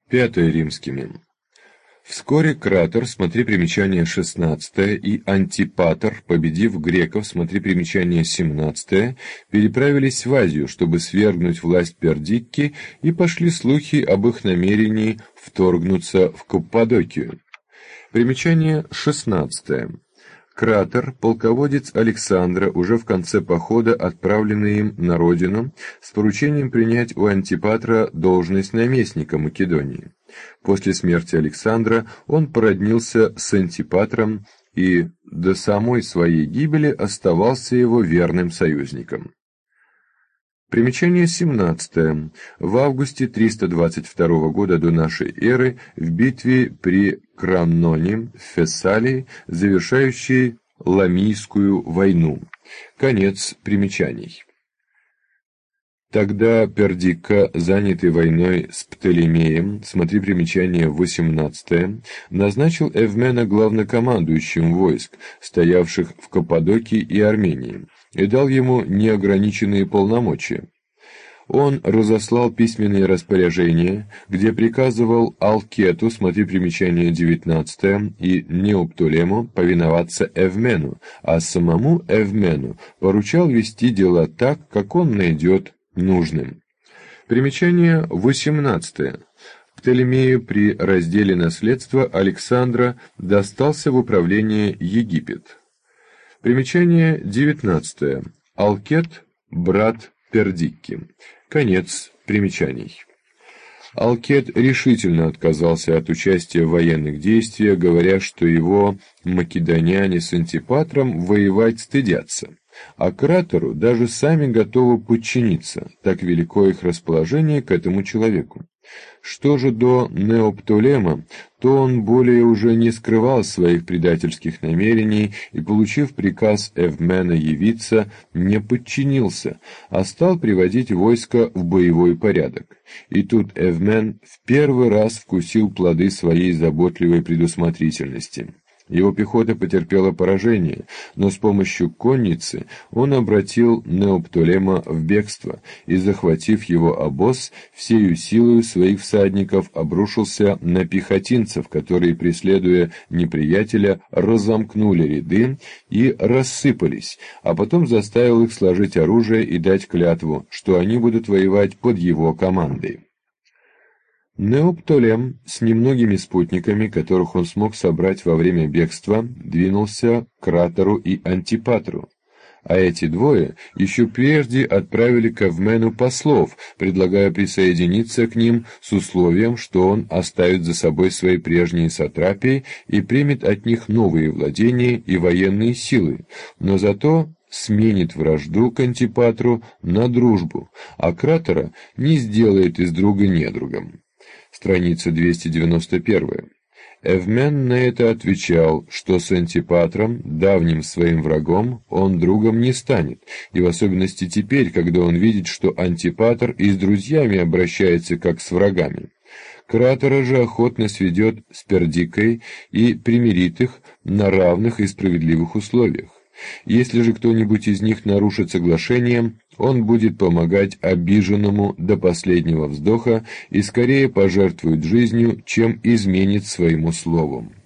Пятое римскими. Вскоре Кратер, смотри примечание 16, и Антипатр, победив греков, смотри примечание 17, переправились в Азию, чтобы свергнуть власть Пердикки, и пошли слухи об их намерении вторгнуться в Каппадокию. Примечание 16. Кратер, полководец Александра, уже в конце похода, отправленный им на родину, с поручением принять у Антипатра должность наместника Македонии. После смерти Александра он породнился с Антипатром и до самой своей гибели оставался его верным союзником. Примечание 17. В августе 322 года до нашей эры в битве при Кранноне в Фессалии, завершающей Ламийскую войну. Конец примечаний. Тогда Пердикка, занятый войной с Птолемеем, смотри примечание 18, назначил Эвмена главнокомандующим войск, стоявших в Каппадокии и Армении, и дал ему неограниченные полномочия. Он разослал письменные распоряжения, где приказывал Алкету, смотри примечание 19, и Неоптолему повиноваться Эвмену, а самому Эвмену поручал вести дела так, как он найдет нужным. Примечание 18. Птолемею при разделе наследства Александра достался в управление Египет. Примечание 19. Алкет, брат Пердикки. Конец примечаний. Алкет решительно отказался от участия в военных действиях, говоря, что его македоняне с Антипатром воевать стыдятся, а Кратеру даже сами готовы подчиниться, так велико их расположение к этому человеку. Что же до Неоптолема, то он более уже не скрывал своих предательских намерений и, получив приказ Эвмена явиться, не подчинился, а стал приводить войско в боевой порядок. И тут Эвмен в первый раз вкусил плоды своей заботливой предусмотрительности. Его пехота потерпела поражение, но с помощью конницы он обратил Неоптолема в бегство и, захватив его обоз, всею силою своих всадников обрушился на пехотинцев, которые, преследуя неприятеля, разомкнули ряды и рассыпались, а потом заставил их сложить оружие и дать клятву, что они будут воевать под его командой. Неоптолем с немногими спутниками, которых он смог собрать во время бегства, двинулся к Кратеру и Антипатру, а эти двое еще прежде отправили к Эвмену послов, предлагая присоединиться к ним с условием, что он оставит за собой свои прежние сатрапии и примет от них новые владения и военные силы, но зато сменит вражду к Антипатру на дружбу, а Кратера не сделает из друга недругом. Страница 291. Эвмен на это отвечал, что с Антипатром, давним своим врагом, он другом не станет, и в особенности теперь, когда он видит, что Антипатр и с друзьями обращается как с врагами. Кратера же охотно сведет с Пердиккой и примирит их на равных и справедливых условиях. Если же кто-нибудь из них нарушит соглашение, он будет помогать обиженному до последнего вздоха и скорее пожертвует жизнью, чем изменит своему слову.